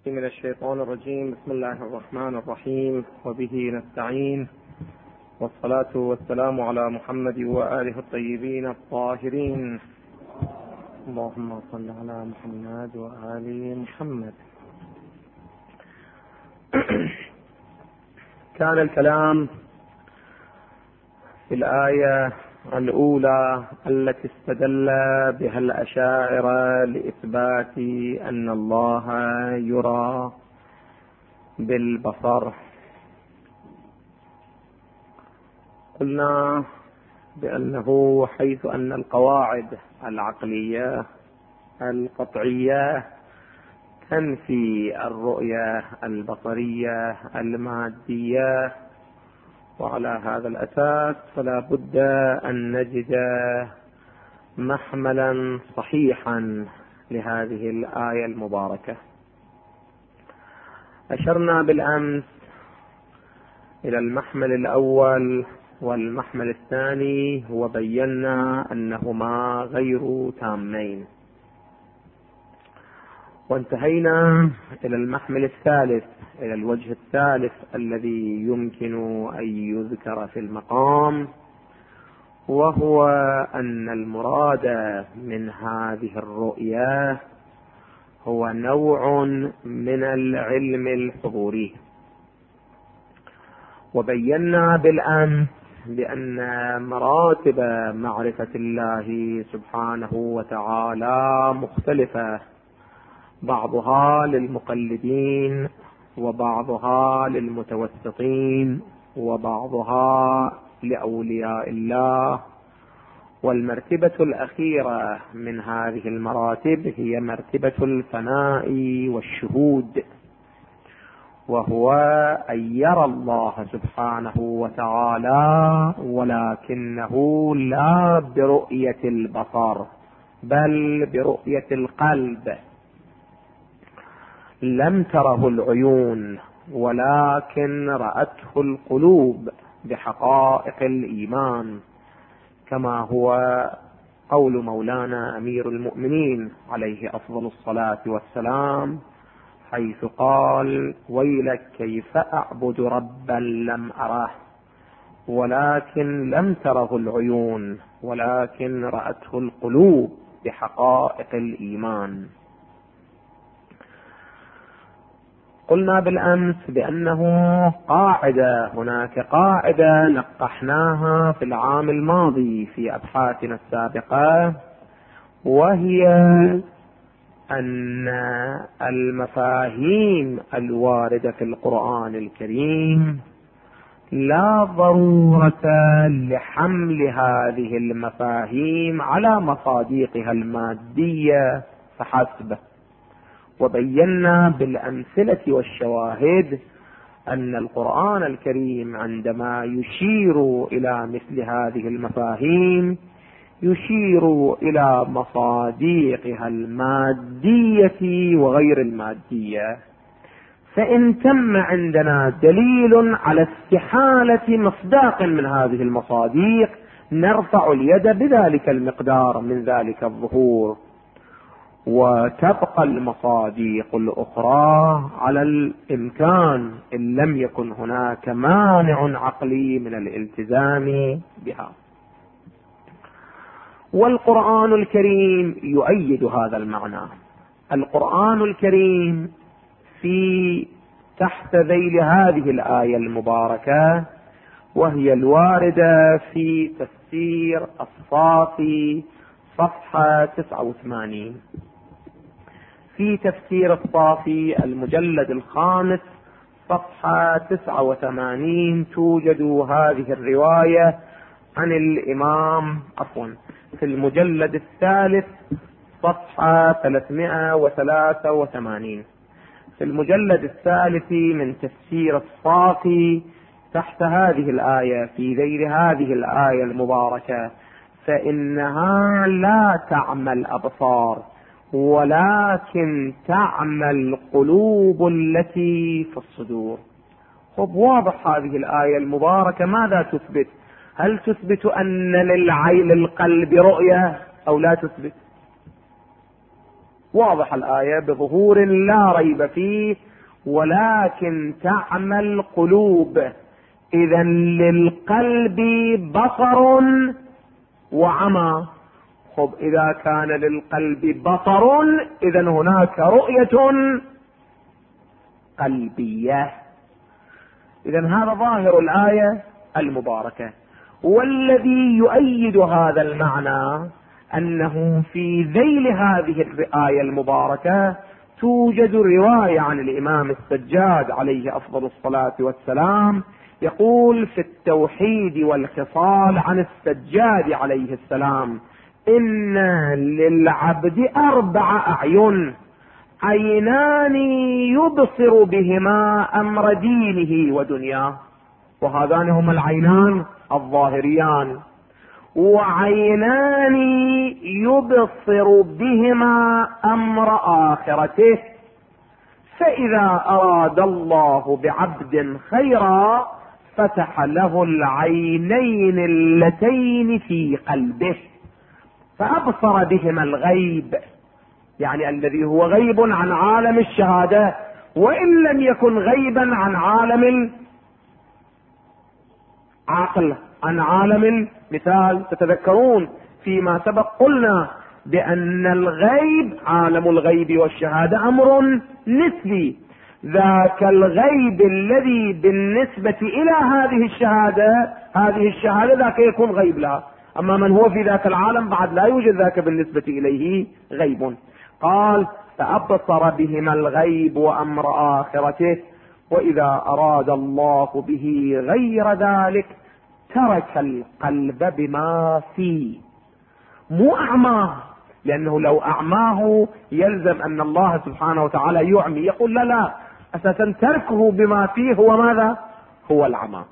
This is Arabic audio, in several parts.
من الشيطان الرجيم. بسم الله الرحمن الرحيم، وبه نستعين، والصلاة والسلام على محمد وآله الطيبين الطاهرين. اللهم صل على محمد وآل محمد. كان الكلام في الآية الأولى التي استدل بها الأشاعرة لإثبات أن الله يرى بالبصر. قلنا بأنه حيث أن القواعد العقلية القطعية تنفي الرؤية البصرية المادية، وعلى هذا الأساس فلا بد أن نجد محملا صحيحا لهذه الآية المباركة. أشرنا بالأمس إلى المحمل الأول والمحمل الثاني، وبينا أنهما غير تامين، وانتهينا إلى المحمل الثالث، إلى الوجه الثالث الذي يمكن أن يذكر في المقام، وهو أن المراد من هذه الرؤية هو نوع من العلم الحضوري. وبينا بالأمس بأن مراتب معرفة الله سبحانه وتعالى مختلفة، بعضها للمقلدين، وبعضها للمتوسطين، وبعضها لأولياء الله. والمرتبة الأخيرة من هذه المراتب هي مرتبة الفناء والشهود، وهو أن يرى الله سبحانه وتعالى، ولكنه لا برؤية البصر بل برؤية القلب. لم تره العيون ولكن رأته القلوب بحقائق الإيمان، كما هو قول مولانا أمير المؤمنين عليه أفضل الصلاة والسلام، حيث قال: ويلك كيف أعبد ربا لم أره، ولكن لم تره العيون ولكن رأته القلوب بحقائق الإيمان. قلنا بالأمس بأنه هناك قاعدة نقحناها في العام الماضي في أبحاثنا السابقة، وهي أن المفاهيم الواردة في القرآن الكريم لا ضرورة لحمل هذه المفاهيم على مصادقها المادية فحسب. وبينا بالأمثلة والشواهد أن القرآن الكريم عندما يشير إلى مثل هذه المفاهيم يشير إلى مصادقها المادية وغير المادية. فإن تم عندنا دليل على استحالة مصداق من هذه المصادق نرفع اليد بذلك المقدار من ذلك الظهور، وتبقى المصادق الأخرى على الإمكان إن لم يكن هناك مانع عقلي من الالتزام بها. والقرآن الكريم يؤيد هذا المعنى. القرآن الكريم في تحت ذيل هذه الآية المباركة، وهي الواردة في تفسير الصافي صفحة 89. في تفسير الصافي المجلد الخامس صفحة 89 توجد هذه الرواية عن الإمام في المجلد الثالث صفحة 383. في المجلد الثالث من تفسير الصافي تحت هذه الآية في ذيل هذه الآية المباركة: فإنها لا تعمى الأبصار ولكن تعمى القلوب التي في الصدور. واضح هذه الآية المباركة ماذا تثبت؟ هل تثبت أن للعين القلب رؤية أو لا تثبت؟ واضح الآية بظهور لا ريب فيه. ولكن تعمى القلوب، إذا للقلب بصر وعمى. خب إذا كان للقلب بصر إذا هناك رؤية قلبية. إذا هذا ظاهر الآية المباركة. والذي يؤيد هذا المعنى أنه في ذيل هذه الآية المباركة توجد رواية عن الإمام السجاد عليه أفضل الصلاة والسلام، يقول في التوحيد والخصال عن السجاد عليه السلام: إن للعبد 4 أعين، عينان يبصر بهما أمر دينه ودنياه، وهذان هما العينان الظاهريان، وعينان يبصر بهما أمر آخرته، فإذا أراد الله بعبد خيرا فتح له العينين اللتين في قلبه فأبصر بهما الغيب، يعني الذي هو غيب عن عالم الشهادة، وإن لم يكن غيبا عن عالم العقل، عن عالم المثال. تتذكرون فيما سبق قلنا بأن الغيب، عالم الغيب والشهادة، أمر نسبي. ذاك الغيب الذي بالنسبة إلى هذه الشهادة ذاك يكون غيب لها، أما من هو في ذاك العالم بعد لا يوجد ذاك بالنسبة إليه غيب. قال: فأبصر بهما الغيب وأمر آخرته، وإذا أراد الله به غير ذلك ترك القلب بما فيه. مو أعماه، لأنه لو أعماه يلزم أن الله سبحانه وتعالى يعمي، يقول لا أساسا تركه بما فيه هو ماذا؟ هو العمى.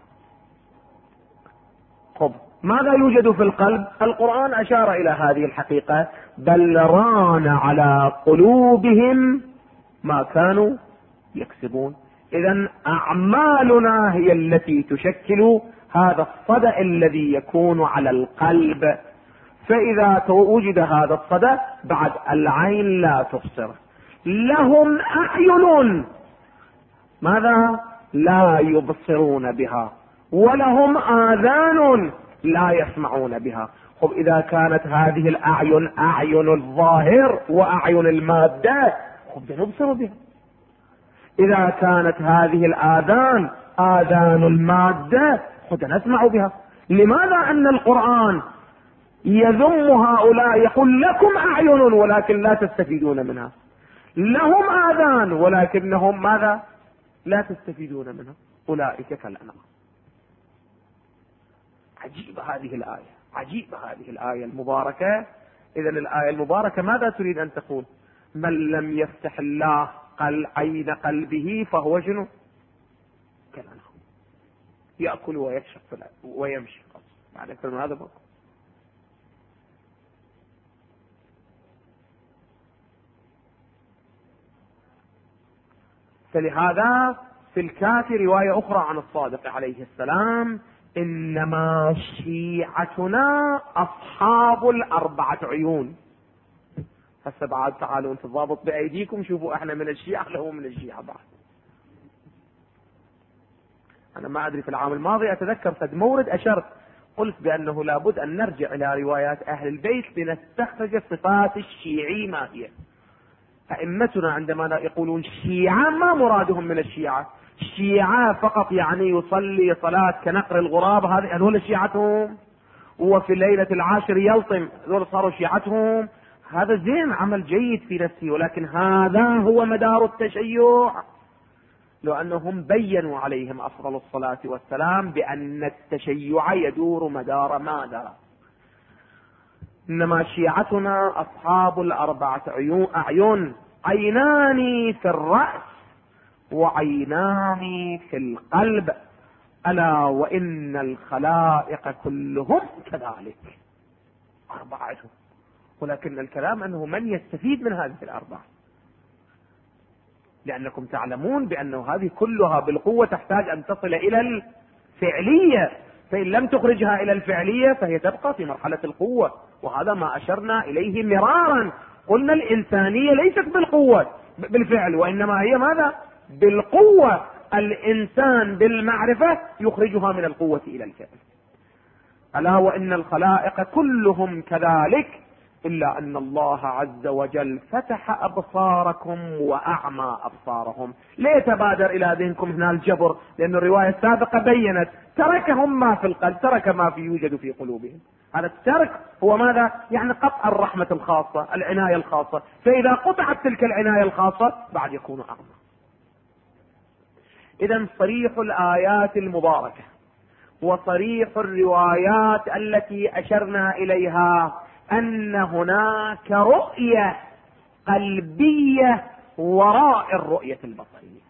طب ماذا يوجد في القلب؟ القرآن أشار إلى هذه الحقيقة: بل ران على قلوبهم ما كانوا يكسبون. إذن أعمالنا هي التي تشكل هذا الصدأ الذي يكون على القلب. فإذا وجد هذا الصدأ بعد العين لا تبصر. لهم أعين ماذا؟ لا يبصرون بها، ولهم آذان لا يسمعون بها. خب إذا كانت هذه الأعين أعين الظاهر وأعين المادة، خب نبصر بها. إذا كانت هذه الآذان آذان المادة، خب نسمع بها. لماذا أن القرآن يذم هؤلاء، يقول لكم أعين ولكن لا تستفيدون منها، لهم آذان ولكنهم ماذا؟ لا تستفيدون منها، أولئك كالأنعام. عجيبة هذه الآية، عجيبة هذه الآية المباركة. إذا الآية المباركة ماذا تريد أن تقول؟ من لم يفتح الله عين قلبه فهو شنو؟ كالأنعام، يأكل ويشرب ويمشي. بعد أكثر من هذا بقى. فلهذا في الكافي رواية أخرى عن الصادق عليه السلام: إنما شيعتنا أصحاب 4 عيون. هسه بعد تعالوا انت ضابط بأيديكم، شوفوا احنا من الشيعة له من الشيعة بعد. أنا ما أدري في العام الماضي أتذكر قد مورد أشرت قلت بأنه لابد أن نرجع إلى روايات أهل البيت لنستخرج صفات الشيعي ما هي. أئمتنا عندما يقولون شيعة ما مرادهم من الشيعة. الشيعة فقط يعني يصلي صلاة كنقر الغراب، هذول شيعتهم، وفي الليلة العاشر يلطم، هذول صاروا شيعتهم. هذا زين، عمل جيد في نفسه، ولكن هذا هو مدار التشيع. لو أنهم بيّنوا عليهم أفضل الصلاة والسلام بأن التشيع يدور مدار ماذا؟ إنما شيعتنا أصحاب 4 أعين، عينان في الرأس وعينان في القلب، ألا وإن الخلائق كلهم كذلك. 4 عيون، ولكن الكلام أنه من يستفيد من هذه 4، لأنكم تعلمون بأنه هذه كلها بالقوة تحتاج أن تصل إلى الفعلية، فإن لم تخرجها إلى الفعلية فهي تبقى في مرحلة القوة، وهذا ما أشرنا إليه مرارا. قلنا الإنسانية ليست بالقوة بالفعل، وإنما هي ماذا؟ بالقوة. الإنسان بالمعرفة يخرجها من القوة إلى الفعل. ألا وإن الخلائق كلهم كذلك، إلا أن الله عز وجل فتح أبصاركم وأعمى أبصارهم. ليه تبادر إلى ذهنكم هنا الجبر؟ لأن الرواية السابقة بيّنت تركهم ما في القلب، ترك ما في يوجد في قلوبهم. هذا الترك هو ماذا؟ يعني قطع الرحمة الخاصة، العناية الخاصة. فإذا قطعت تلك العناية الخاصة بعد يكون أعمى. إذن صريح الآيات المباركة وصريح الروايات التي أشرنا إليها أن هناك رؤية قلبية وراء الرؤية البصرية.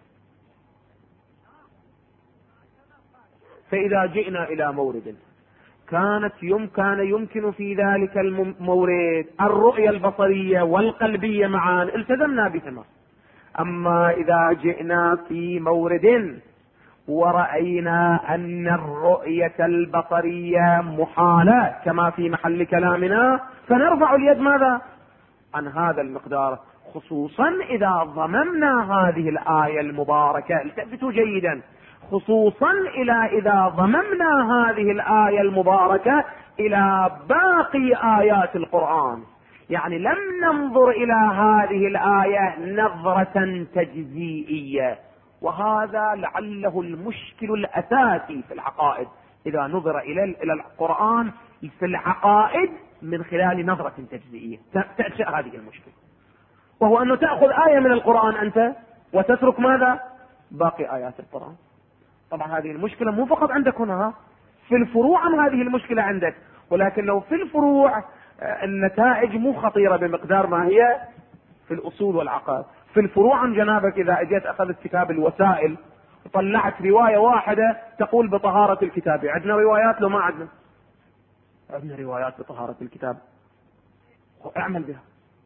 فإذا جئنا إلى مورد كان يمكن في ذلك المورد الرؤية البصرية والقلبية معا التزمنا بهما. أما إذا جئنا في مورد ورأينا أن الرؤية البصرية محالة كما في محل كلامنا، فنرفع اليد ماذا؟ عن هذا المقدار، خصوصا إذا ضممنا هذه الآية المباركة. التفتوا جيدا، خصوصا إذا ضممنا هذه الآية المباركة إلى باقي آيات القرآن. يعني لم ننظر إلى هذه الآية نظرة تجزئية، وهذا لعله المشكل الأساسي في العقائد. إذا نظر إلى القرآن في العقائد من خلال نظرة تجزئية تنشأ هذه المشكلة، وهو أنه تأخذ آية من القرآن أنت وتترك ماذا؟ باقي آيات القرآن. طبعا هذه المشكلة مو فقط عندك هنا، في الفروع هذه المشكلة عندك، ولكن لو في الفروع النتائج مو خطيرة بمقدار ما هي في الأصول والعقائد. في الفروع جنابك إذا أجيت أخذت كتاب الوسائل وطلعت رواية واحدة تقول بطهارة الكتاب، عندنا روايات لو ما عندنا؟ عندنا روايات بطهارة الكتاب، اعمل بها.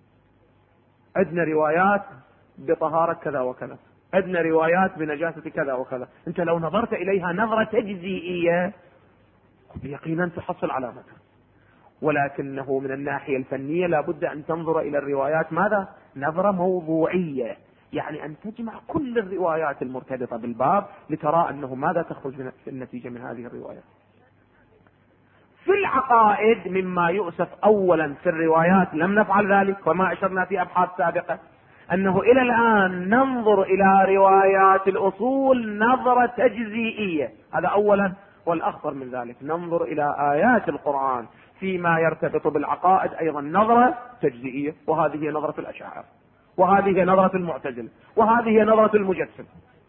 عندنا روايات بطهارة كذا وكذا، عندنا روايات بنجاسة كذا وكذا. انت لو نظرت إليها نظرة تجزئية يقينا تحصل علامتها، ولكنه من الناحية الفنية لابد أن تنظر إلى الروايات ماذا؟ نظرة موضوعية، يعني أن تجمع كل الروايات المرتبطة بالباب لترى أنه ماذا تخرج من النتيجة من هذه الروايات. في العقائد مما يؤسف أولا في الروايات لم نفعل ذلك، وما أشرنا في أبحاث سابقة أنه إلى الآن ننظر إلى روايات الأصول نظرة تجزئية، هذا أولا. والأخطر من ذلك ننظر إلى آيات القرآن فيما يرتبط بالعقائد أيضا نظرة تجزئية، وهذه هي نظرة الأشاعرة، وهذه هي نظرة المعتزلة، وهذه هي نظرة المجسم.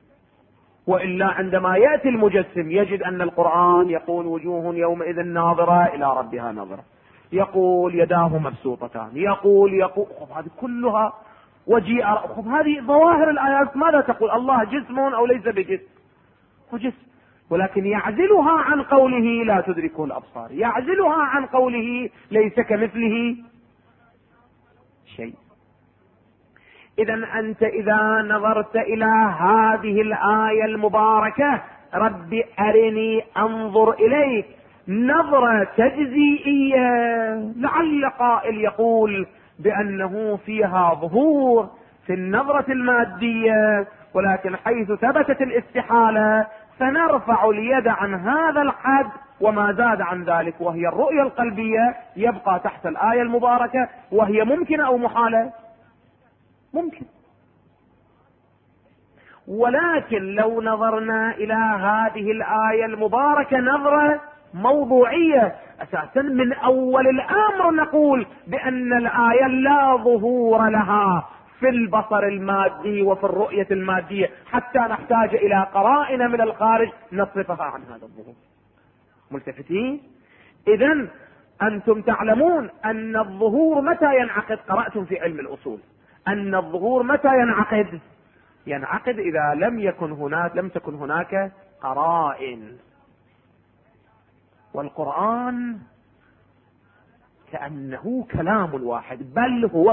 وإلا عندما يأتي المجسم يجد أن القرآن يقول وجوه يومئذ ناظرة إلى ربها نظرة، يقول يداه مبسوطتان، يقول هذه كلها وجيء. هذه ظواهر الآيات ماذا تقول؟ الله جسم أو ليس بجسم؟ هو جسم، ولكن يعزلها عن قوله لا تدركه الأبصار، يعزلها عن قوله ليس كمثله شيء. إذا أنت إذا نظرت إلى هذه الآية المباركة رب أرني أنظر إليك نظرة تجزئية، لعل قائل يقول بأنه فيها ظهور في النظرة المادية، ولكن حيث ثبتت الاستحالة فنرفع اليد عن هذا الحد وما زاد عن ذلك، وهي الرؤية القلبية يبقى تحت الآية المباركة، وهي ممكنة أو محالة؟ ممكن. ولكن لو نظرنا إلى هذه الآية المباركة نظرة موضوعية أساسا من أول الأمر نقول بأن الآية لا ظهور لها في البصر المادي وفي الرؤية المادية حتى نحتاج إلى قرائن من الخارج نصرفها عن هذا الظهور. ملتفتين؟ إذن أنتم تعلمون أن الظهور متى ينعقد؟ قرأتم في علم الأصول أن الظهور متى ينعقد؟ ينعقد إذا لم تكن هناك قرائن. والقرآن كأنه كلام واحد، بل هو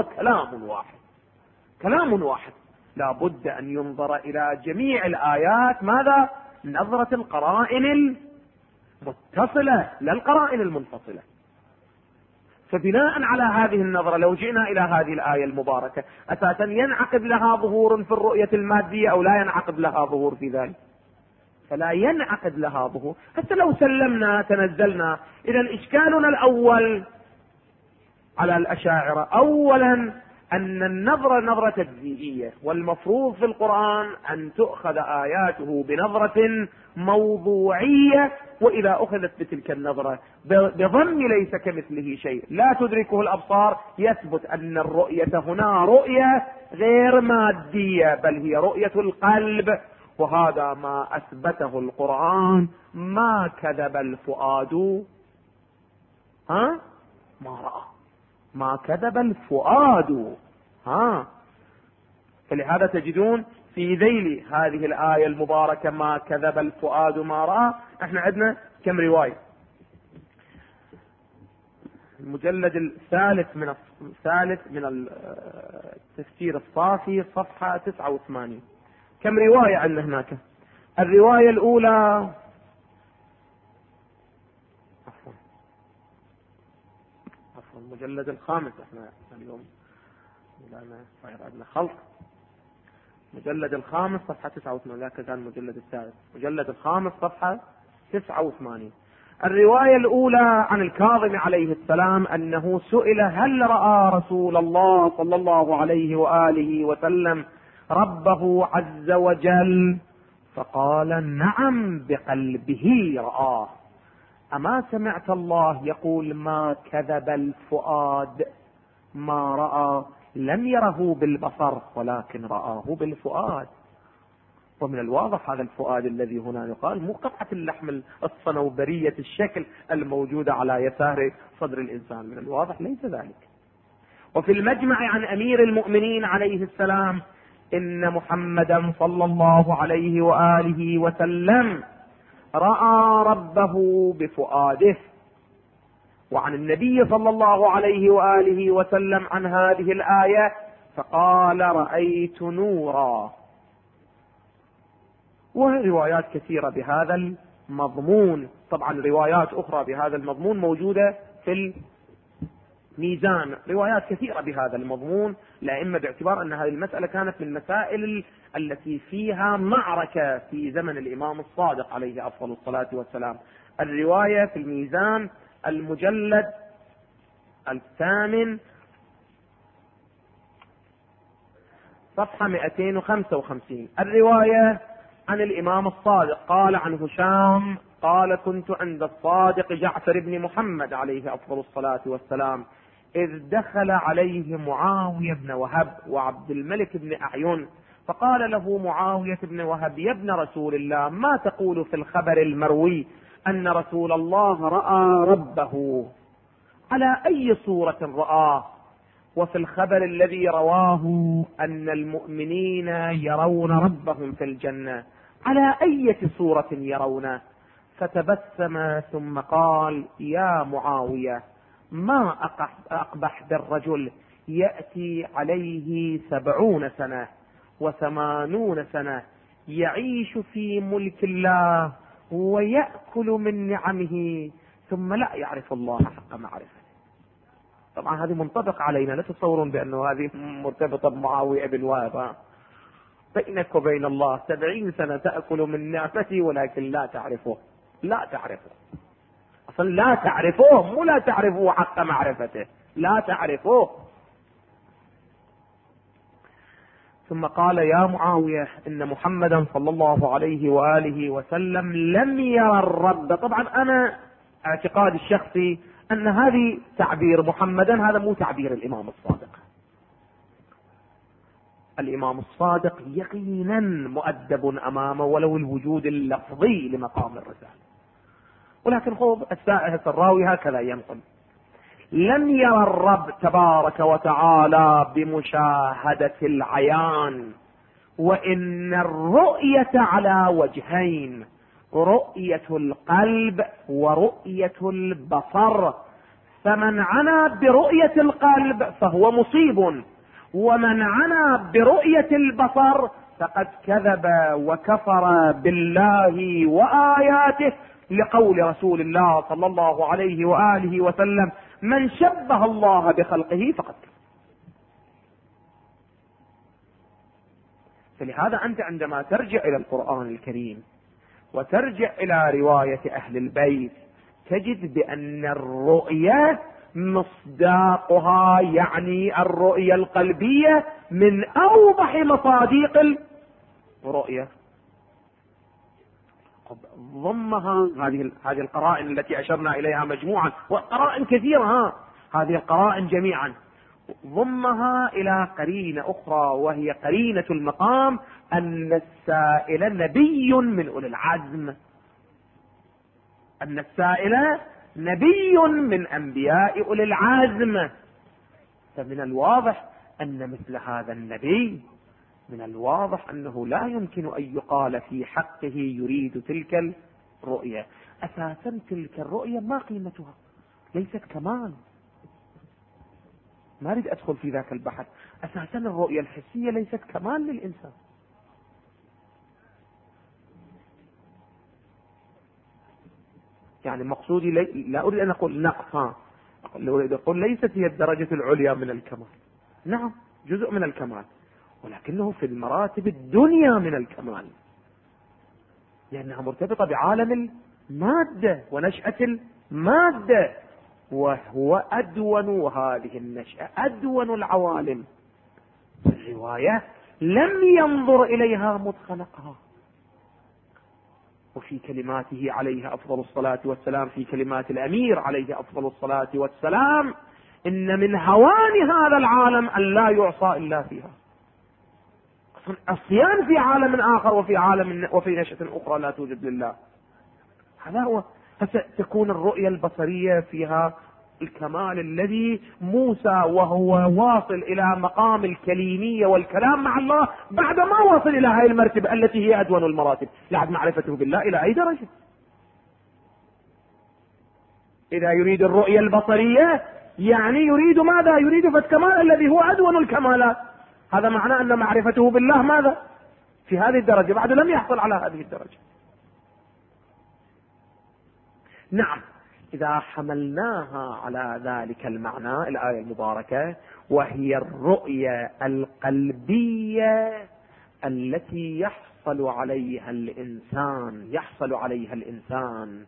كلام واحد، لا بد أن ينظر إلى جميع الآيات ماذا؟ نظرة القرائن المتصلة لا القرائن المنفصلة. فبناء على هذه النظرة لو جئنا إلى هذه الآية المباركة أساسا ينعقد لها ظهور في الرؤية المادية أو لا ينعقد لها ظهور في ذلك؟ فلا ينعقد لها ظهور. حتى لو سلمنا تنزلنا. إذا إشكالنا الأول على الأشاعرة أولا أن النظرة نظرة تجزئية، والمفروض في القرآن أن تؤخذ آياته بنظرة موضوعية، وإذا أخذت بتلك النظرة بضم ليس كمثله شيء لا تدركه الأبصار، يثبت أن الرؤية هنا رؤية غير مادية بل هي رؤية القلب، وهذا ما أثبته القرآن. ما كذب الفؤاد ما رأى، ما كذب الفؤاد فلهذا تجدون في ذيل هذه الآية المباركة ما كذب الفؤاد ما رأى. احنا عندنا كم رواية؟ المجلد الثالث من التفسير الصافي صفحة 89. كم رواية عندنا هناك؟ الرواية الأولى المجلد الخامس، احنا اليوم عندنا خلط. مجلد الخامس صفحة 89، لا كذا المجلد الثالث، مجلد الخامس صفحة 89. الرواية الأولى عن الكاظم عليه السلام أنه سئل هل رأى رسول الله صلى الله عليه وآله وسلم ربه عز وجل؟ فقال نعم بقلبه رآه. أما سمعت الله يقول ما كذب الفؤاد ما رأى؟ لم يره بالبصر ولكن رآه بالفؤاد. ومن الواضح هذا الفؤاد الذي هنا يقال مو قطعة اللحم الصنوبرية الشكل الموجودة على يسار صدر الإنسان، من الواضح ليس ذلك. وفي المجمع عن أمير المؤمنين عليه السلام إن محمدا صلى الله عليه وآله وسلم رأى ربه بفؤاده. وعن النبي صلى الله عليه وآله وسلم عن هذه الآية فقال رأيت نورا. وروايات كثيرة بهذا المضمون، طبعا روايات أخرى بهذا المضمون موجودة في الميزان، روايات كثيرة بهذا المضمون لأئمة، باعتبار أن هذه المسألة كانت من المسائل التي فيها معركة في زمن الإمام الصادق عليه أفضل الصلاة والسلام. الرواية في الميزان المجلد 8 صفحة 255. الرواية عن الإمام الصادق قال عن هشام قال كنت عند الصادق جعفر بن محمد عليه أفضل الصلاة والسلام إذ دخل عليه معاوية بن وهب وعبد الملك بن أعين، فقال له معاوية بن وهب يا ابن رسول الله ما تقول في الخبر المروي أن رسول الله رأى ربه؟ على أي صورة رآه؟ وفي الخبر الذي رواه أن المؤمنين يرون ربهم في الجنة، على أي صورة يرونه؟ فتبسم ثم قال يا معاوية ما أقبح بالرجل يأتي عليه 70 سنة و80 سنة يعيش في ملك الله ويأكل من نعمه ثم لا يعرف الله حق معرفته. طبعا هذه منطبق علينا، لا تتصورون بأنه هذه مرتبطة بمعاوية بن وهب. بينك وبين الله 70 سنة تأكل من نعمته ولكن لا تعرفه، لا تعرفه أصلا، لا تعرفه، مو لا تعرفه حق معرفته، لا تعرفه. ثم قال يا معاوية إن محمدا صلى الله عليه وآله وسلم لم يرى الرب. طبعا أنا اعتقادي الشخصي أن هذه تعبير محمدا، هذا مو تعبير الإمام الصادق. الإمام الصادق يقينا مؤدب أمامه ولو الوجود اللفظي لمقام الرسالة، ولكن خذ السائح الراوي هكذا ينقل لم يرى الرب تبارك وتعالى بمشاهدة العيان، وإن الرؤية على وجهين، رؤية القلب ورؤية البصر، فمن عنى برؤية القلب فهو مصيب، ومن عنى برؤية البصر فقد كذب وكفر بالله وآياته، لقول رسول الله صلى الله عليه وآله وسلم من شبه الله بخلقه فقد كفر. فلهذا أنت عندما ترجع إلى القرآن الكريم وترجع إلى رواية أهل البيت تجد بأن الرؤية مصداقها يعني الرؤية القلبية من أوضح مصادق الرؤية. ضمها هذه القرائن التي أشرنا إليها مجموعا، وقرائن كثيرة، هذه القرائن جميعا ضمها إلى قرينة أخرى، وهي قرينة المقام أن السائل نبي من أولي العزم، أن السائل نبي من أنبياء أولي العزم. فمن الواضح أن مثل هذا النبي من الواضح أنه لا يمكن أن يقال في حقه يريد تلك الرؤية. أساسا تلك الرؤية ما قيمتها؟ ليست كمال. ما أريد أدخل في ذاك البحث. أساسا الرؤية الحسية ليست كمال للإنسان. يعني مقصودي لا أريد أن أقول نقص، أريد أقول ليست هي الدرجة العليا من الكمال. نعم جزء من الكمال، ولكنه في المراتب الدنيا من الكمال، لأنها مرتبطة بعالم المادة ونشأة المادة، وهو أدون، وهذه النشأة أدون العوالم. في الرواية لم ينظر إليها متخلقها. وفي كلماته عليه أفضل الصلاة والسلام، في كلمات الأمير عليه أفضل الصلاة والسلام: إن من هوان هذا العالم أن لا يعصى إلا فيها. عصيان في عالم آخر وفي نشأة أخرى لا توجد لله. هذا هو. فتكون الرؤية البصرية فيها الكمال الذي موسى وهو واصل إلى مقام الكليمية والكلام مع الله بعد ما واصل إلى هذه المرتبة التي هي أدون المراتب، لعد معرفته بالله إلى أي درجة. إذا يريد الرؤية البصرية يعني يريد ماذا؟ يريد فالكمال الذي هو أدون الكمالات. هذا معناه أن معرفته بالله ماذا؟ في هذه الدرجة، بعد لم يحصل على هذه الدرجة. نعم، إذا حملناها على ذلك المعنى الآية المباركة، وهي الرؤية القلبية التي يحصل عليها الإنسان،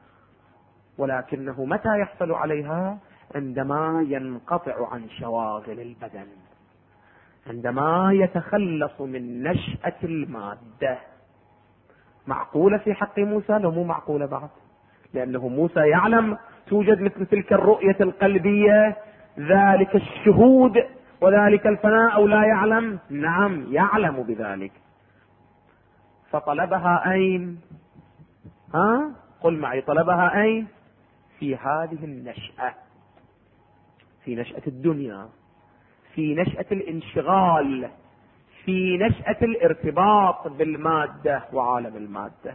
ولكنه متى يحصل عليها؟ عندما ينقطع عن شواغل البدن، عندما يتخلص من نشأة المادة. معقولة في حق موسى؟ لو مو معقولة بعد، لأنه موسى يعلم توجد مثل تلك الرؤية القلبية ذلك الشهود وذلك الفناء، أو لا يعلم؟ نعم يعلم بذلك. فطلبها أين؟ قل معي، طلبها أين؟ في هذه النشأة، في نشأة الدنيا، في نشأة الانشغال، في نشأة الارتباط بالمادة وعالم المادة.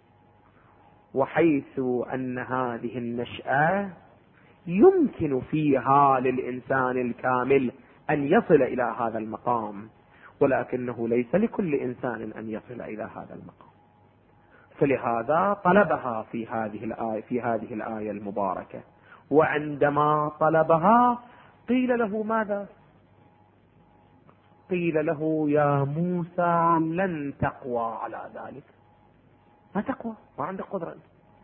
وحيث أن هذه النشأة يمكن فيها للإنسان الكامل أن يصل إلى هذا المقام، ولكنه ليس لكل إنسان أن يصل إلى هذا المقام. فلهذا طلبها في هذه الآية المباركة. وعندما طلبها قيل له ماذا؟ قيل له: يا موسى لن تقوى على ذلك. ما تقوى، ما عندك قدرة.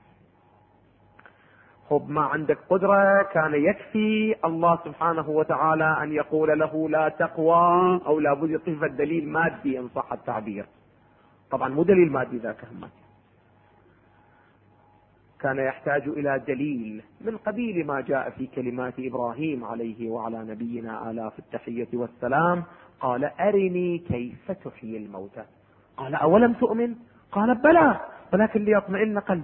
ما عندك قدرة، كان يكفي الله سبحانه وتعالى أن يقول له لا تقوى، أو لابد يضيف الدليل مادي إن صح التعبير. طبعا مو دليل مادي ذاك هم، كان يحتاج إلى دليل من قبيل ما جاء في كلمات إبراهيم عليه وعلى نبينا آلاف التحية والسلام: قال أرني كيف تحيي الموتى. قال أولم تؤمن؟ قال بلى ولكن ليطمئن قلبي.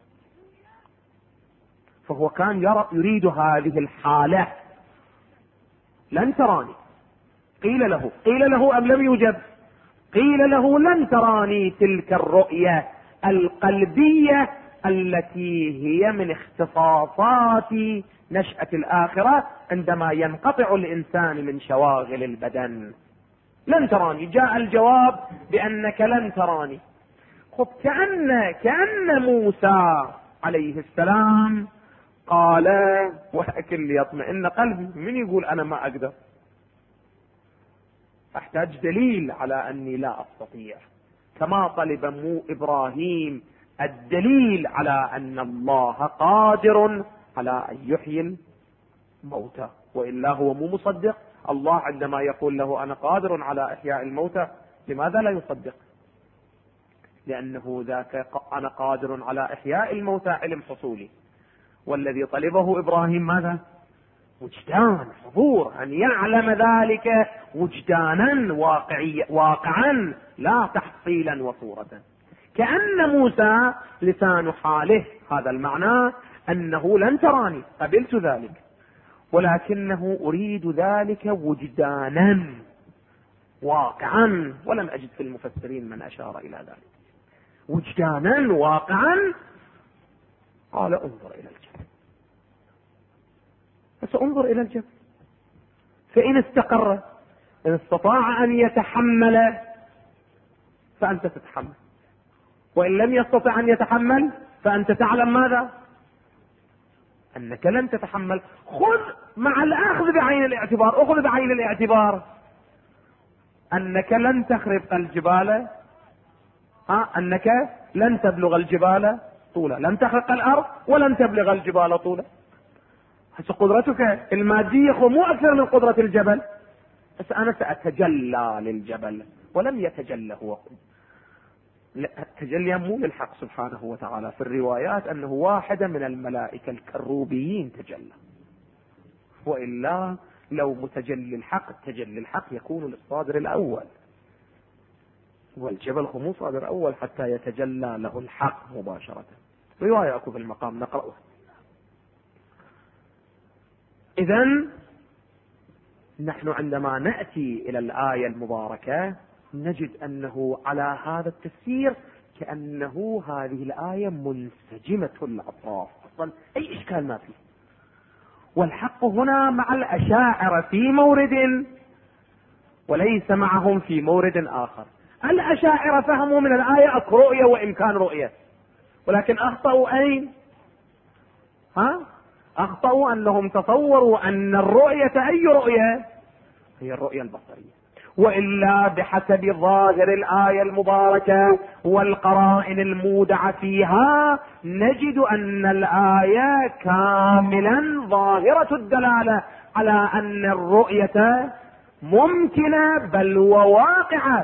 فهو كان يريد هذه الحالة. لن تراني، قيل له أم لم يجب؟ قيل له لن تراني. تلك الرؤية القلبية التي هي من اختصاصات نشأة الآخرة عندما ينقطع الإنسان من شواغل البدن. لن تراني، جاء الجواب بأنك لن تراني. كأن موسى عليه السلام قال ولكن ليطمئن قلبي. من يقول أنا ما أقدر؟ أحتاج دليل على أني لا أستطيع، كما طلب إبراهيم الدليل على أن الله قادر على أن يحيي الموتى، وإلا هو مو مصدق. الله عندما يقول له أنا قادر على إحياء الموتى، لماذا لا يصدق؟ لأنه ذاك أنا قادر على إحياء الموتى علم حصولي، والذي طلبه إبراهيم ماذا؟ وجدان، حضور، أن يعلم ذلك وجدانا واقعا لا تحصيلا وصورة. كأن موسى لسان حاله هذا المعنى أنه لن تراني، قبلت ذلك، ولكنه أريد ذلك وجدانا واقعا، ولم أجد في المفسرين من أشار إلى ذلك. وجدانا واقعا. قال انظر إلى الجبل، فسأنظر إلى الجبل، فإن استقر، إن استطاع أن يتحمل فأنت تتحمل، وإن لم يستطع أن يتحمل فأنت تعلم ماذا؟ أنك لن تتحمل. خذ مع الأخذ بعين الاعتبار، أخذ بعين الاعتبار أنك لن تخرق الجبال، أنك لن تبلغ الجبال طولا، لن تخرق الأرض ولن تبلغ الجبال طولا. قدرتك المادية مو أكثر من قدرة الجبل، بس أنا سأتجلى للجبل، ولم يتجلى هو. التجلي مو للحق سبحانه وتعالى، في الروايات أنه واحدة من الملائكة الكروبيين تجلى، وإلا لو متجلي الحق، التجلي الحق يكون للصادر الأول، والجبل هو مو صادر أول حتى يتجلى له الحق مباشرة. رواية أكو في المقام نقرأها. إذن نحن عندما نأتي إلى الآية المباركة نجد أنه على هذا التفسير كأنه هذه الآية منسجمة الأطراف، أصلا أي إشكال ما فيه. والحق هنا مع الأشاعرة في مورد وليس معهم في مورد آخر. الأشاعرة فهموا من الآية أكو رؤية وإمكان رؤية، ولكن أخطأوا أين؟ أخطأوا أنهم تصوروا أن الرؤية أي رؤية؟ هي الرؤية البصرية، وإلا بحسب ظاهر الآية المباركة والقرائن المودعة فيها نجد أن الآية كاملا ظاهرة الدلالة على أن الرؤية ممكنة بل وواقعة،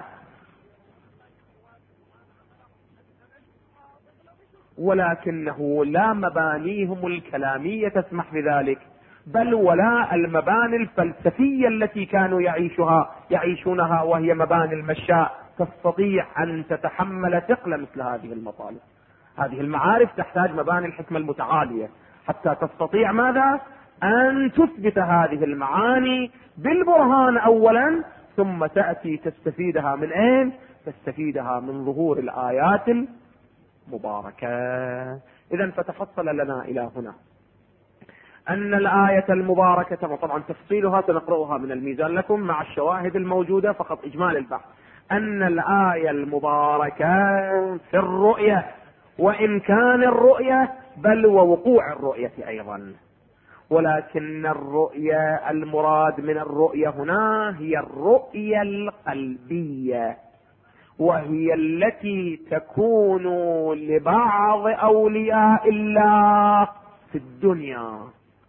ولكنه لا مبانيهم الكلامية تسمح بذلك، بل ولا المباني الفلسفية التي كانوا يعيشونها، وهي مباني المشاء، تستطيع أن تتحمل ثقل مثل هذه المطالب. هذه المعارف تحتاج مباني الحكمة المتعالية حتى تستطيع ماذا؟ أن تثبت هذه المعاني بالبرهان أولا، ثم تأتي تستفيدها من أين؟ تستفيدها من ظهور الآيات المباركة. إذن فتحصل لنا إلى هنا أن الآية المباركة، طبعا تفصيلها سنقرأها من الميزان لكم مع الشواهد الموجودة، فقط إجمال البحث، أن الآية المباركة في الرؤية وإمكان الرؤية بل ووقوع الرؤية أيضا، ولكن الرؤية المراد من الرؤية هنا هي الرؤية القلبية، وهي التي تكون لبعض أولياء الله في الدنيا،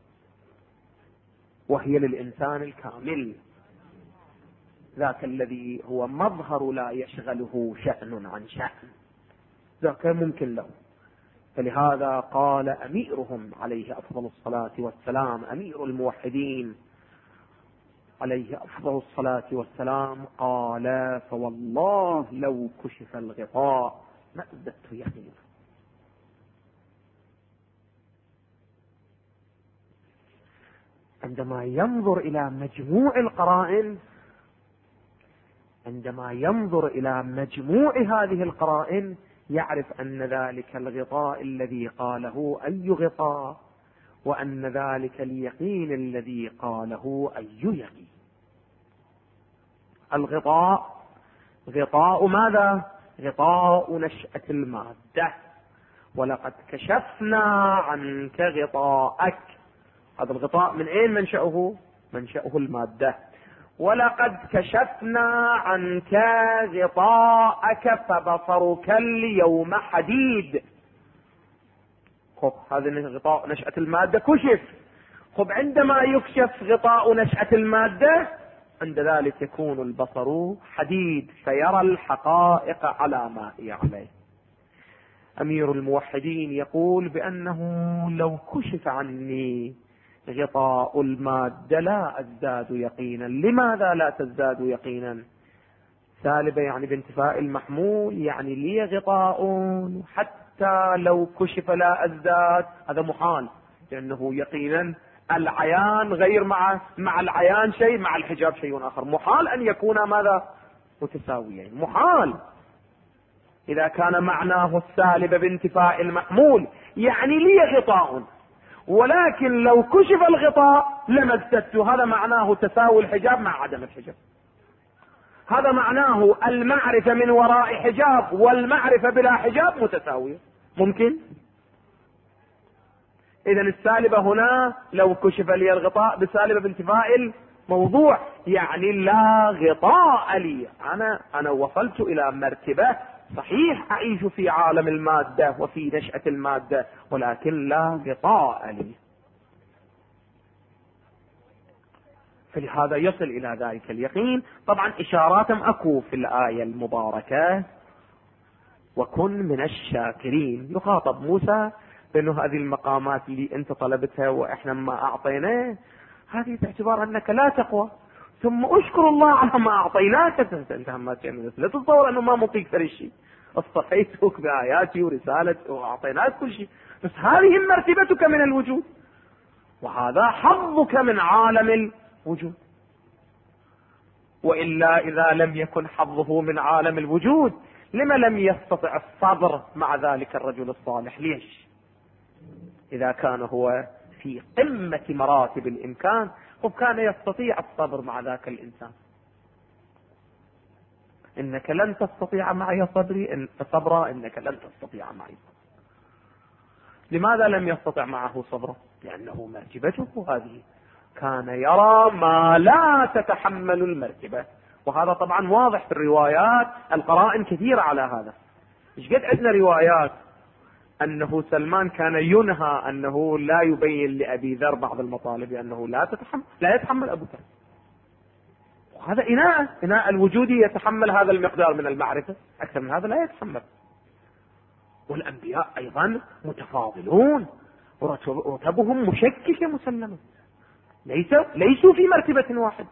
وهي للإنسان الكامل، ذاك الذي هو مظهر لا يشغله شأن عن شأن، ذاك ممكن له. فلهذا قال أميرهم عليه أفضل الصلاة والسلام، أمير الموحدين عليه أفضل الصلاة والسلام، قال فوالله لو كشف الغطاء ما ازددت يقينا. عندما ينظر إلى مجموع القرائن، عندما ينظر إلى مجموع هذه القرائن يعرف أن ذلك الغطاء الذي قاله أي غطاء، وأن ذلك اليقين الذي قاله أي يقين. الغطاء غطاء ماذا؟ غطاء نشأة المادة، ولقد كشفنا عنك غطاءك. هذا الغطاء من اين منشأه؟ منشأه المادة. ولقد كشفنا عنك غطاءك فبصرك اليوم حديد. خب هذا الغطاء نشأة المادة كشف. خب عندما يكشف غطاء نشأة المادة عند ذلك يكون البصر حديد فيرى الحقائق على ما هي عليه. أمير الموحدين يقول بأنه لو كشف عني غطاء المادة لا أزداد يقينا. لماذا لا تزداد يقينا؟ سالبة يعني بانتفاء المحمول، يعني لي غطاء حتى لو كشف لا أزداد، هذا محال، لأنه يقينا العيان غير مع العيان شيء، مع الحجاب شيء آخر. محال أن يكون ماذا؟ متساويين، محال. إذا كان معناه السالب بانتفاء المحمول يعني لي غطاء، ولكن لو كشف الغطاء لما ازددت، هذا معناه تساوي الحجاب مع عدم الحجاب. هذا معناه المعرفة من وراء حجاب والمعرفة بلا حجاب متساوية. ممكن؟ إذا السالبة هنا لو كشف لي الغطاء بسالبة بانتفاء الموضوع يعني لا غطاء لي. أنا وصلت إلى مرتبة صحيح أعيش في عالم المادة وفي نشأة المادة، ولكن لا غطاء لي. فلهذا يصل إلى ذلك اليقين. طبعا إشارات أكو في الآية المباركة وكن من الشاكرين. يخاطب موسى بأنه هذه المقامات اللي أنت طلبتها وإحنا ما أعطيناه هذه باعتبار أنك لا تقوى، ثم أشكر الله على ما أعطيناك. أنت ما تعمل، لا تتصور أنه ما مطيق فريق شيء، اصطفيتك بآياتي ورسالتي وأعطيناك كل شيء، بس هذه مرتبتك من الوجود وهذا حظك من عالم الوجود. وإلا إذا لم يكن حظه من عالم الوجود لما لم يستطع الصبر مع ذلك الرجل الصالح؟ ليش؟ إذا كان هو في قمة مراتب الإمكان وكان يستطيع الصبر مع ذاك الإنسان. إنك لن تستطيع معي صبرا، إنك لن تستطيع معي صبرا. لماذا لم يستطع معه صبرا؟ لأنه مرتبته هذه، كان يرى ما لا تتحمل المرتبة. وهذا طبعا واضح في الروايات، القرائن كثيرة على هذا. مش قد عندنا روايات أنه سلمان كان ينهى أنه لا يبين لأبي ذر بعض المطالب لأنه لا يتحمل أبو ذر. وهذا إناء الوجود يتحمل هذا المقدار من المعرفة، أكثر من هذا لا يتحمل. والأنبياء أيضا متفاضلون ورتبهم مشككة مسلمة، ليسوا في مرتبة واحدة.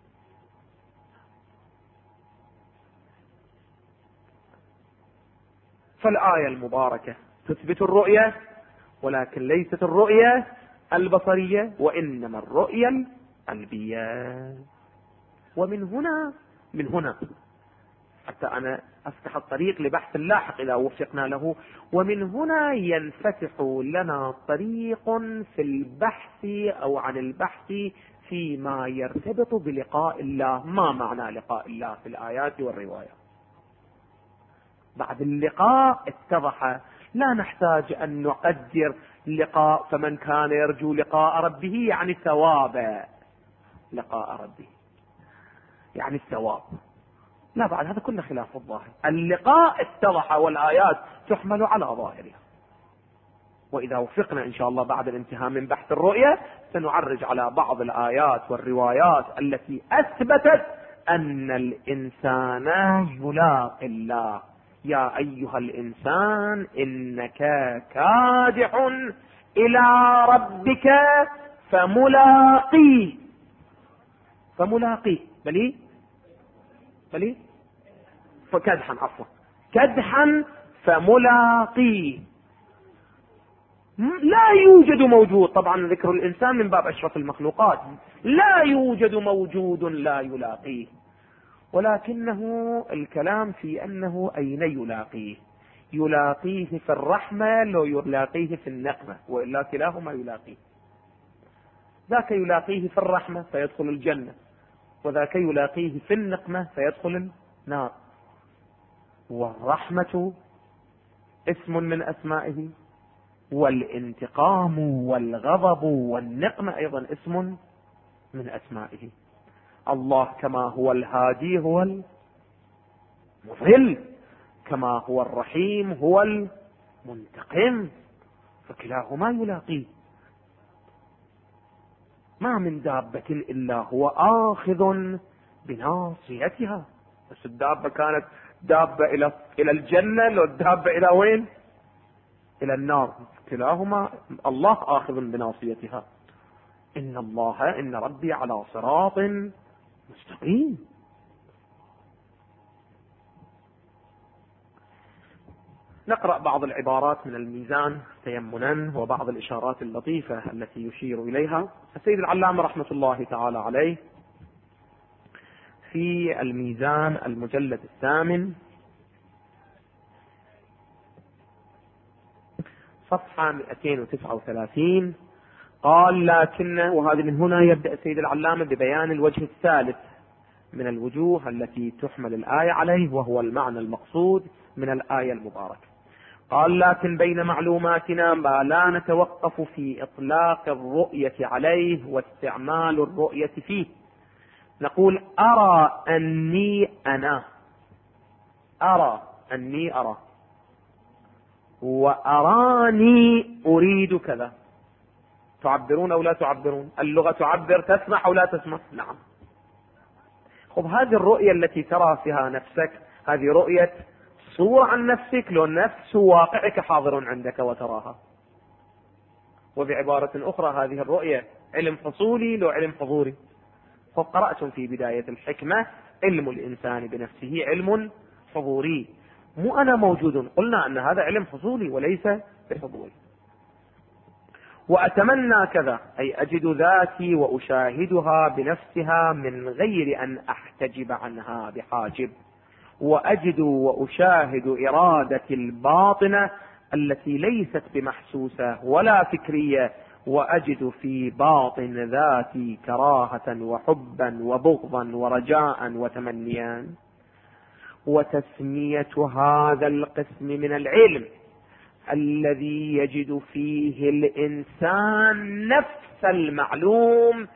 فالآية المباركة تثبت الرؤية، ولكن ليست الرؤية البصرية، وإنما الرؤية القلبية. ومن هنا حتى أنا أفتح الطريق لبحث اللاحق إذا وفقنا له، ومن هنا ينفتح لنا طريق في البحث أو عن البحث فيما يرتبط بلقاء الله. ما معنى لقاء الله في الآيات والروايات؟ بعد اللقاء اتضح، لا نحتاج أن نقدر اللقاء فمن كان يرجو لقاء ربه يعني ثواب لقاء ربه، يعني الثواب. لا، بعد هذا كله خلاف الظاهر. اللقاء اتضح والآيات تحمل على ظاهرها. وإذا وفقنا إن شاء الله بعد الانتهاء من بحث الرؤية سنعرج على بعض الآيات والروايات التي أثبتت أن الإنسان يلاقي الله. يا أيها الإنسان إنك كادح إلى ربك فملاقيه. بلي فكدحا، عفوا، كدحا فملاقيه. لا يوجد موجود، طبعا ذكر الإنسان من باب أشرف المخلوقات، لا يوجد موجود لا يلاقيه، ولكنه الكلام في أنه أين يلاقيه. يلاقيه في الرحمة لو يلاقيه في النقمة، وإلا كلاهما يلاقيه. ذاك يلاقيه في الرحمة فيدخل الجنة، وذاك يلاقيه في النقمة فيدخل النار. والرحمة اسم من أسمائه، والانتقام والغضب والنقمة أيضا اسم من أسمائه. الله كما هو الهادي هو المضل، كما هو الرحيم هو المنتقم، فكلاهما يلاقيه. ما من دابة إلا هو آخذ بناصيتها. بس الدابة كانت دابة إلى الجنة، لو الدابة إلى وين؟ إلى النار. كلاهما الله آخذ بناصيتها. إن ربي على صراط مستقيم. نقرأ بعض العبارات من الميزان تيمنا وبعض الإشارات اللطيفة التي يشير إليها السيد العلامة رحمة الله تعالى عليه في الميزان المجلد 8 صفحة 239. قال: لكن، وهذه من هنا يبدأ السيد العلامة ببيان الوجه الثالث من الوجوه التي تحمل الآية عليه، وهو المعنى المقصود من الآية المباركة. قال: لكن بين معلوماتنا ما لا نتوقف في إطلاق الرؤية عليه واستعمال الرؤية فيه. نقول: أرى أني أنا، أرى أني أرى، وأراني أريد كذا. تعبرون أو لا تعبرون؟ اللغة تعبر، تسمع أو لا تسمع؟ نعم. خب، هذه الرؤية التي ترى فيها نفسك، هذه رؤية صورة عن نفسك، لو نفس واقعك حاضر عندك وتراها. وبعبارة أخرى، هذه الرؤية علم حصولي لو علم حضوري. فقرأتم في بداية الحكمة: علم الإنسان بنفسه علم حضوري. مو أنا موجود، قلنا أن هذا علم حصولي وليس بحضوري. وأتمنى كذا، أي أجد ذاتي وأشاهدها بنفسها من غير أن أحتجب عنها بحاجب. وأجد وأشاهد إرادتي الباطنة التي ليست بمحسوسة ولا فكرية، وأجد في باطن ذاتي كراهة وحبا وبغضا ورجاء وتمنيا. وتسمية هذا القسم من العلم الذي يجد فيه الإنسان نفس المعلوم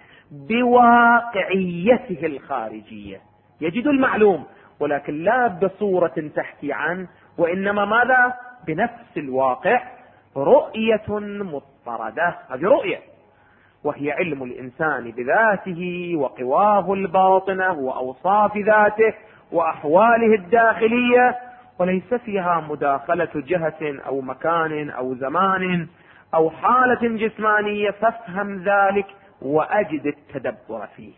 بواقعيته الخارجية. يجد المعلوم ولكن لا بصورة تحكي عنه، وإنما ماذا؟ بنفس الواقع. رؤية مضطردة، هذه رؤية، وهي علم الإنسان بذاته وقواه الباطنة وأوصاف ذاته وأحواله الداخلية، وليس فيها مداخلة جهة أو مكان أو زمان أو حالة جسمانية. فافهم ذلك وأجد التدبر فيه.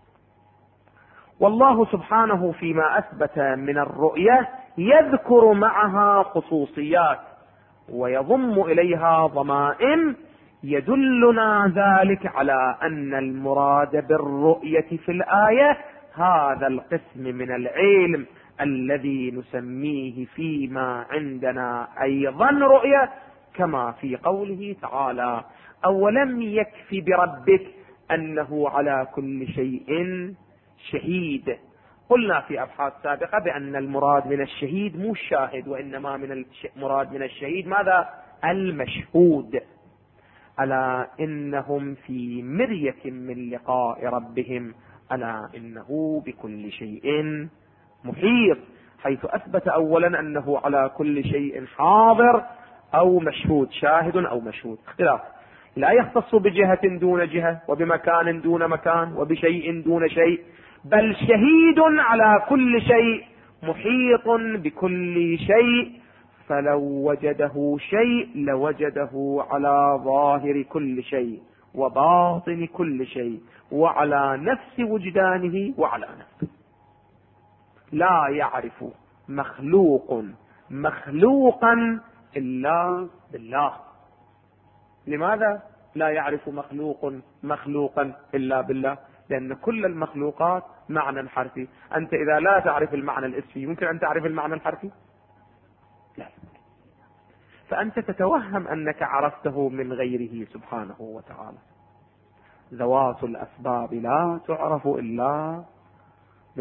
والله سبحانه فيما أثبت من الرؤية يذكر معها خصوصيات ويضم إليها ضمائم يدلنا ذلك على أن المراد بالرؤية في الآية هذا القسم من العلم الذي نسميه فيما عندنا أيضا رؤية، كما في قوله تعالى: أولم يكف بربك أنه على كل شيء شهيد. قلنا في أبحاث سابقة بأن المراد من الشهيد مو الشاهد، وإنما من المراد من الشهيد ماذا؟ المشهود. ألا إنهم في مرية من لقاء ربهم ألا إنه بكل شيء محيط، حيث أثبت أولا أنه على كل شيء حاضر أو مشهود، شاهد أو مشهود. اختلاف، لا يختص بجهة دون جهة وبمكان دون مكان وبشيء دون شيء، بل شهيد على كل شيء محيط بكل شيء. فلو وجده شيء لوجده على ظاهر كل شيء وباطن كل شيء وعلى نفس وجدانه وعلى نفسه. لا يعرف مخلوق مخلوقا إلا بالله. لماذا لا يعرف مخلوق مخلوقا إلا بالله؟ لأن كل المخلوقات معنى حرفي. أنت إذا لا تعرف المعنى الاسمي يمكن أن تعرف المعنى الحرفي؟ لا. فأنت تتوهم أنك عرفته من غيره سبحانه وتعالى. ذوات الأسباب لا تعرف إلا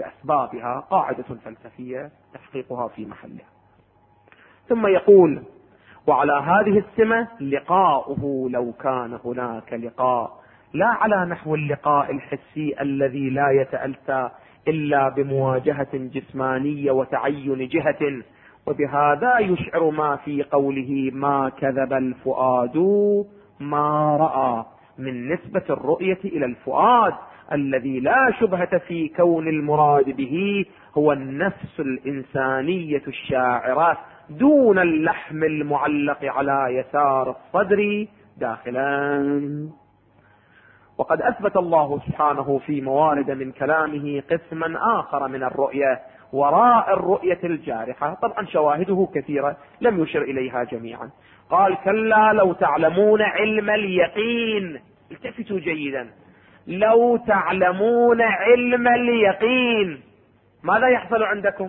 بأسبابها، قاعدة فلسفية تحقيقها في محلها. ثم يقول: وعلى هذه السمة لقاؤه لو كان هناك لقاء، لا على نحو اللقاء الحسي الذي لا يتأتى إلا بمواجهة جسمانية وتعين جهة. وبهذا يشعر ما في قوله ما كذب الفؤاد ما رأى من نسبة الرؤية إلى الفؤاد الذي لا شبهة في كون المراد به هو النفس الإنسانية الشاعرة دون اللحم المعلق على يسار الصدر داخلا. وقد أثبت الله سبحانه في موارد من كلامه قسما آخر من الرؤية وراء الرؤية الجارحة، طبعا شواهده كثيرة لم يشر إليها جميعا. قال كلا لو تعلمون علم اليقين، التفتوا جيدا، لو تعلمون علم اليقين ماذا يحصل عندكم؟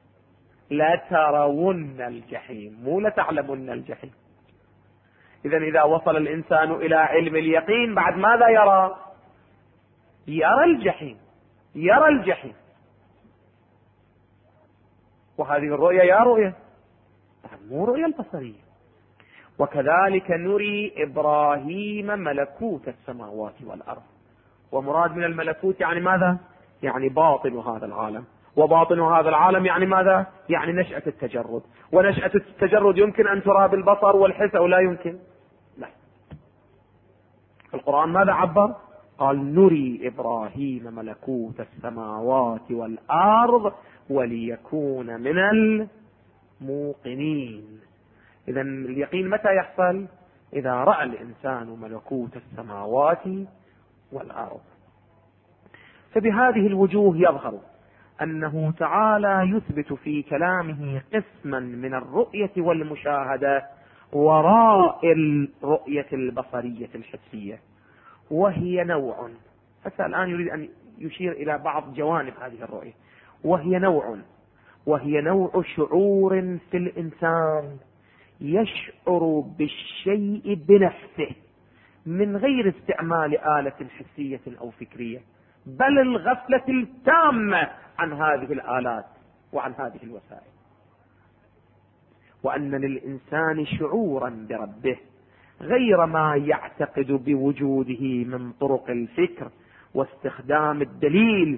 لترون الجحيم، مو لتعلمون الجحيم. إذا وصل الإنسان إلى علم اليقين بعد ماذا يرى؟ يرى الجحيم، يرى الجحيم. وهذه الرؤية يا رؤية، مو رؤية البصرية. وكذلك نري إبراهيم ملكوت السماوات والأرض. ومراد من الملكوت يعني ماذا؟ يعني باطن هذا العالم، وباطن هذا العالم يعني ماذا؟ يعني نشأة التجرد. ونشأة التجرد يمكن أن ترى بالبصر والحس أو لا يمكن؟ لا. القرآن ماذا عبر؟ قال نري إبراهيم ملكوت السماوات والأرض وليكون من الموقنين. إذا اليقين متى يحصل؟ إذا رأى الإنسان ملكوت السماوات والأرض. فبهذه الوجوه يظهر أنه تعالى يثبت في كلامه قسما من الرؤية والمشاهدة وراء الرؤية البصرية الحسية، وهي نوع. حتى الآن يريد أن يشير إلى بعض جوانب هذه الرؤية. وهي نوع شعور في الإنسان يشعر بالشيء بنفسه من غير استعمال آلة حسية أو فكرية، بل الغفلة التامة عن هذه الآلات وعن هذه الوسائل. وأن للإنسان شعورا بربه غير ما يعتقد بوجوده من طرق الفكر واستخدام الدليل،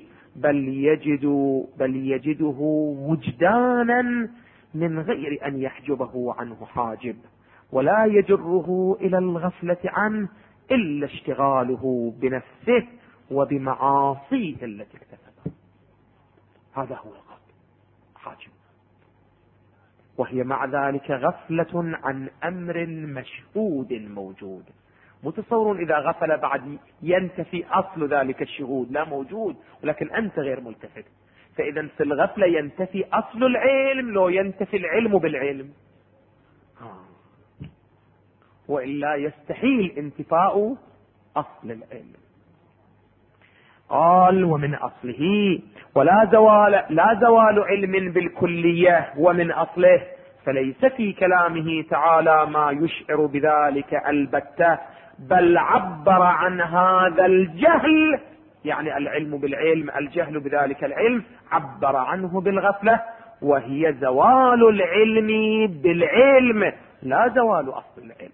بل يجده وجدانا من غير أن يحجبه عنه حاجب، ولا يجره إلى الغفلة عنه إلا اشتغاله بنفسه وبمعاصيه التي اكتسبها. هذا هو القلب حاجب. وهي مع ذلك غفلة عن أمر مشهود موجود. متصور إذا غفل بعد ينتفي أصل ذلك الشهود، لا موجود ولكن أنت غير ملتفت. فإذا في الغفلة ينتفي أصل العلم، لو ينتفي العلم بالعلم، وإلا يستحيل انتفاء أصل العلم. قال ومن أصله لا زوال علم بالكلية ومن أصله، فليس في كلامه تعالى ما يشعر بذلك البتة، بل عبر عن هذا الجهل، يعني العلم بالعلم، الجهل بذلك العلم، عبر عنه بالغفلة، وهي زوال العلم بالعلم لا زوال أصل العلم.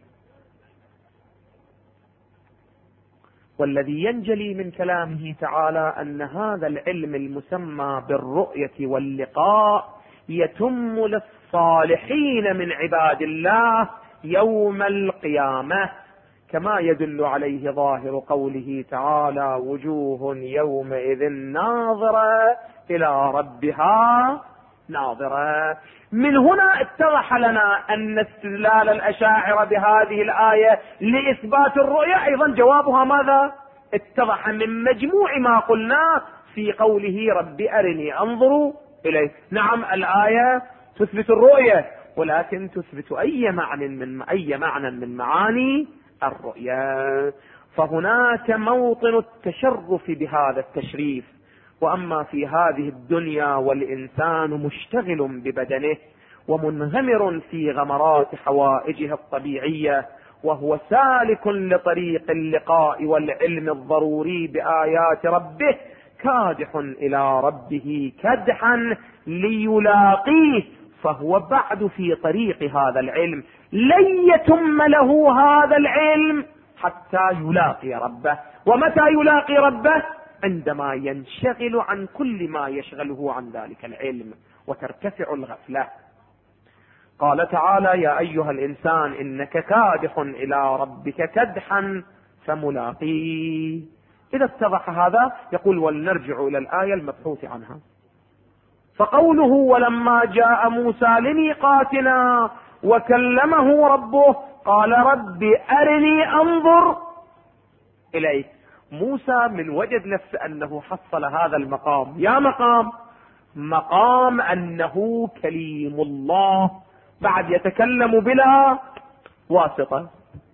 والذي ينجلي من كلامه تعالى أن هذا العلم المسمى بالرؤية واللقاء يتم للصالحين من عباد الله يوم القيامة، كما يدل عليه ظاهر قوله تعالى وجوه يومئذ ناظرة إلى ربها ناظرة. من هنا اتضح لنا أن استدلال الأشاعرة بهذه الآية لإثبات الرؤية أيضا جوابها ماذا؟ اتضح من مجموع ما قلناه في قوله رب أرني أنظر إليه. نعم الآية تثبت الرؤية، ولكن تثبت أي معنى من معاني الرؤية. فهناك موطن التشرف بهذا التشريف. وأما في هذه الدنيا والإنسان مشتغل ببدنه ومنغمر في غمرات حوائجه الطبيعية، وهو سالك لطريق اللقاء والعلم الضروري بآيات ربه، كادح إلى ربه كدحا ليلاقيه، فهو بعد في طريق هذا العلم، لن يتم له هذا العلم حتى يلاقي ربه. ومتى يلاقي ربه؟ عندما ينشغل عن كل ما يشغله عن ذلك العلم وترتفع الغفلة. قال تعالى: يا أيها الإنسان إنك كادح إلى ربك كدحا فملاقيه. إذا اتضح هذا يقول: ولنرجع إلى الآية المبحوث عنها. فقوله: ولما جاء موسى لميقاتنا وكلمه ربه قال رب أرني أنظر إليك. موسى من وجد نفسه أنه حصل هذا المقام. يا مقام أنه كليم الله، بعد يتكلم بلا واسطة.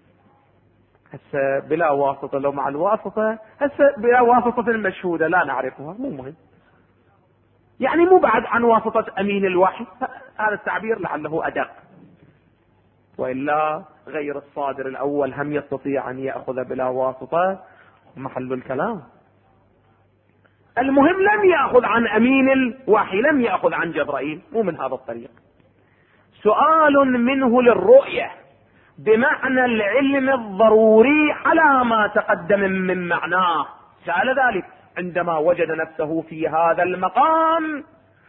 هسه بلا واسطة، لو مع الواسطة هسه بلا واسطة مشهودة لا نعرفها، مو مهم، يعني مو بعد عن واسطة أمين الوحي، هذا التعبير لعله أدق، وإلا غير الصادر الأول هم يستطيع أن يأخذ بلا واسطة، محل الكلام. المهم لم يأخذ عن أمين الوحي، لم يأخذ عن جبرائيل، مو من هذا الطريق. سؤال منه للرؤية بمعنى العلم الضروري على ما تقدم من معناه. سأل ذلك عندما وجد نفسه في هذا المقام.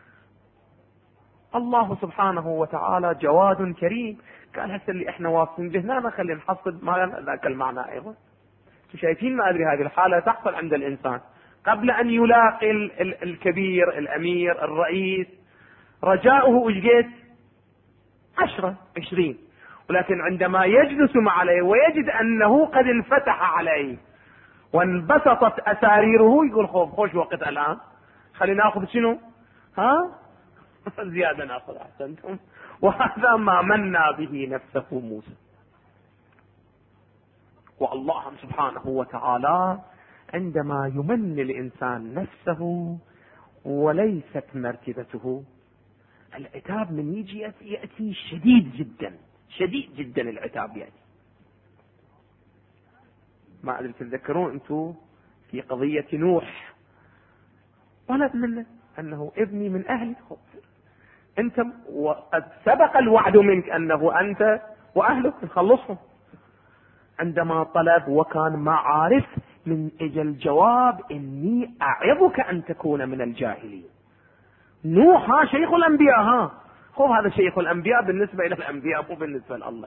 الله سبحانه وتعالى جواد كريم، قال هسه اللي احنا واصلين به ما نخلي نحصد ما ذاك المعنى ايضا. شايفين ما ادري هذه الحالة تحصل عند الانسان قبل ان يلاقي الكبير الامير الرئيس، رجاؤه اجيت 10 20، ولكن عندما يجلس عليه ويجد انه قد انفتح عليه وانبسطت اساريره يقول خوش وقت الان، خلينا ناخذ شنو زيادة ناخذ احسنتم. وهذا ما منى به نفسه موسى. والله سبحانه وتعالى عندما يمن الانسان نفسه وليست مرتبته، العتاب من يجي يأتي شديد جدا، شديد جدا العتاب يأتي. ما أدري تتذكرون أنتم في قضية نوح، طلب منه أنه ابني من أهلي، أنت وقد سبق الوعد منك أنه أنت وأهلك نخلصهم. عندما طلب وكان ما عارف، من اجل الجواب إني أعظك أن تكون من الجاهلين. نوح شيخ الأنبياء، هو هذا شيخ الأنبياء بالنسبة إلى الأنبياء، مو بالنسبة لله.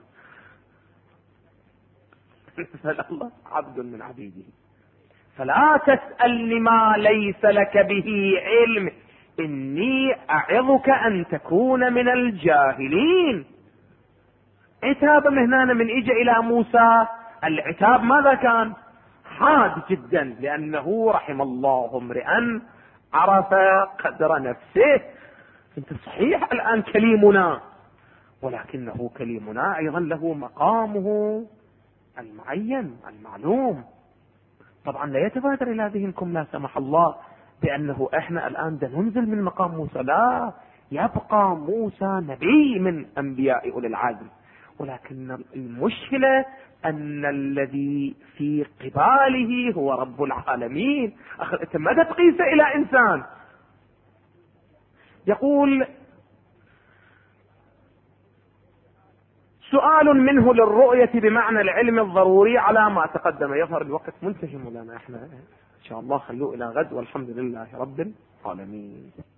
بالنسبة لله عبد من عبيده. فلا تسألني ما ليس لك به علم، إني أعظك أن تكون من الجاهلين. عتاب هنا من إجا إلى موسى، العتاب ماذا كان؟ حاد جدا، لأنه رحم الله امرئا عرف قدر نفسه. انت صحيح الآن كليمنا، ولكنه كليمنا أيضا له مقامه المعين المعلوم. طبعا لا يتبادر إلى ذهنكم لا سمح الله بأنه احنا الآن ننزل من مقام موسى، لا، يبقى موسى نبي من أنبياء أولي العزم، ولكن المشكلة أن الذي في قباله هو رب العالمين. أنت ماذا تقيس إلى إنسان؟ يقول: سؤال منه للرؤية بمعنى العلم الضروري على ما تقدم. يظهر الوقت منتهي مولانا، احنا ان شاء الله خلوه الى غد، والحمد لله رب العالمين.